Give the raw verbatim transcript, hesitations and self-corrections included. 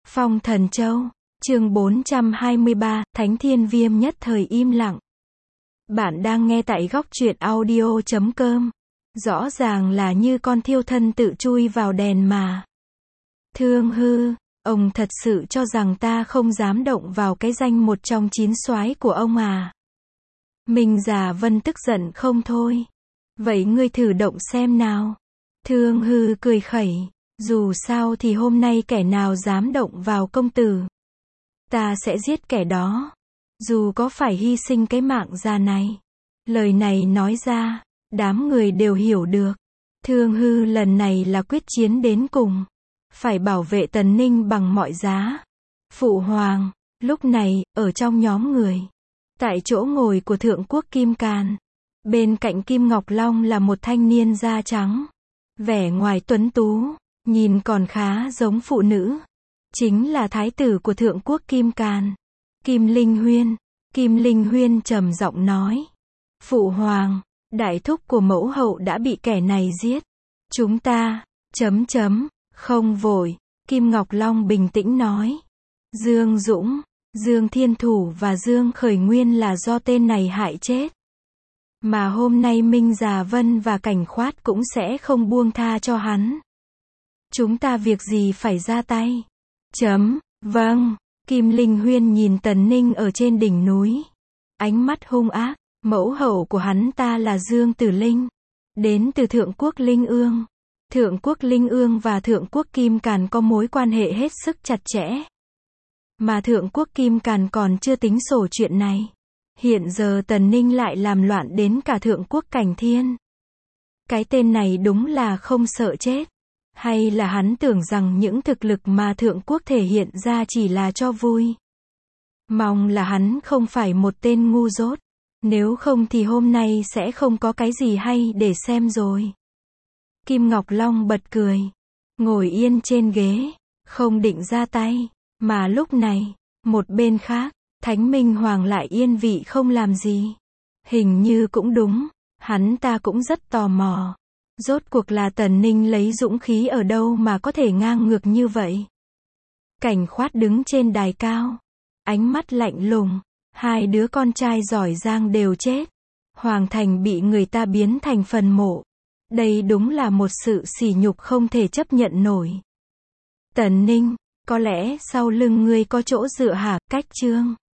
Phong Thần Châu, chương bốn trăm hai mươi ba, Thánh Thiên Viêm nhất thời im lặng. Bạn đang nghe tại góc truyện audio chấm com. Rõ ràng là như con thiêu thân tự chui vào đèn mà. Thương Hư, ông thật sự cho rằng ta không dám động vào cái danh một trong chín soái của ông à? Minh Già Vân tức giận không thôi. Vậy ngươi thử động xem nào. Thương Hư cười khẩy. Dù sao thì hôm nay kẻ nào dám động vào công tử, ta sẽ giết kẻ đó. Dù có phải hy sinh cái mạng già này. Lời này nói ra, đám người đều hiểu được. Thương Hư lần này là quyết chiến đến cùng. Phải bảo vệ Tần Ninh bằng mọi giá. Phụ hoàng, lúc này, ở trong nhóm người. Tại chỗ ngồi của Thượng Quốc Kim Càn. Bên cạnh Kim Ngọc Long là một thanh niên da trắng. Vẻ ngoài tuấn tú, nhìn còn khá giống phụ nữ. Chính là thái tử của Thượng Quốc Kim Càn. Kim Linh Huyên. Kim Linh Huyên trầm giọng nói. Phụ hoàng, đại thúc của mẫu hậu đã bị kẻ này giết. Chúng ta, chấm chấm, không vội. Kim Ngọc Long bình tĩnh nói. Dương Dũng, Dương Thiên Thủ và Dương Khởi Nguyên là do tên này hại chết. Mà hôm nay Minh Già Vân và Cảnh Khoát cũng sẽ không buông tha cho hắn. Chúng ta việc gì phải ra tay? Chấm, vâng. Kim Linh Huyên nhìn Tần Ninh ở trên đỉnh núi. Ánh mắt hung ác. Mẫu hậu của hắn ta là Dương Tử Linh. Đến từ Thượng Quốc Linh Ương. Thượng Quốc Linh Ương và Thượng Quốc Kim Càn có mối quan hệ hết sức chặt chẽ. Mà Thượng Quốc Kim Càn còn chưa tính sổ chuyện này. Hiện giờ Tần Ninh lại làm loạn đến cả Thượng Quốc Cảnh Thiên. Cái tên này đúng là không sợ chết. Hay là hắn tưởng rằng những thực lực mà Thượng Quốc thể hiện ra chỉ là cho vui. Mong là hắn không phải một tên ngu dốt. Nếu không thì hôm nay sẽ không có cái gì hay để xem rồi. Kim Ngọc Long bật cười. Ngồi yên trên ghế. Không định ra tay. Mà lúc này, một bên khác, Thánh Minh Hoàng lại yên vị không làm gì. Hình như cũng đúng. Hắn ta cũng rất tò mò. Rốt cuộc là Tần Ninh lấy dũng khí ở đâu mà có thể ngang ngược như vậy. Cảnh Khoát đứng trên đài cao. Ánh mắt lạnh lùng. Hai đứa con trai giỏi giang đều chết. Hoàng thành bị người ta biến thành phần mộ. Đây đúng là một sự sỉ nhục không thể chấp nhận nổi. Tần Ninh, có lẽ sau lưng ngươi có chỗ dựa hả? Cách chương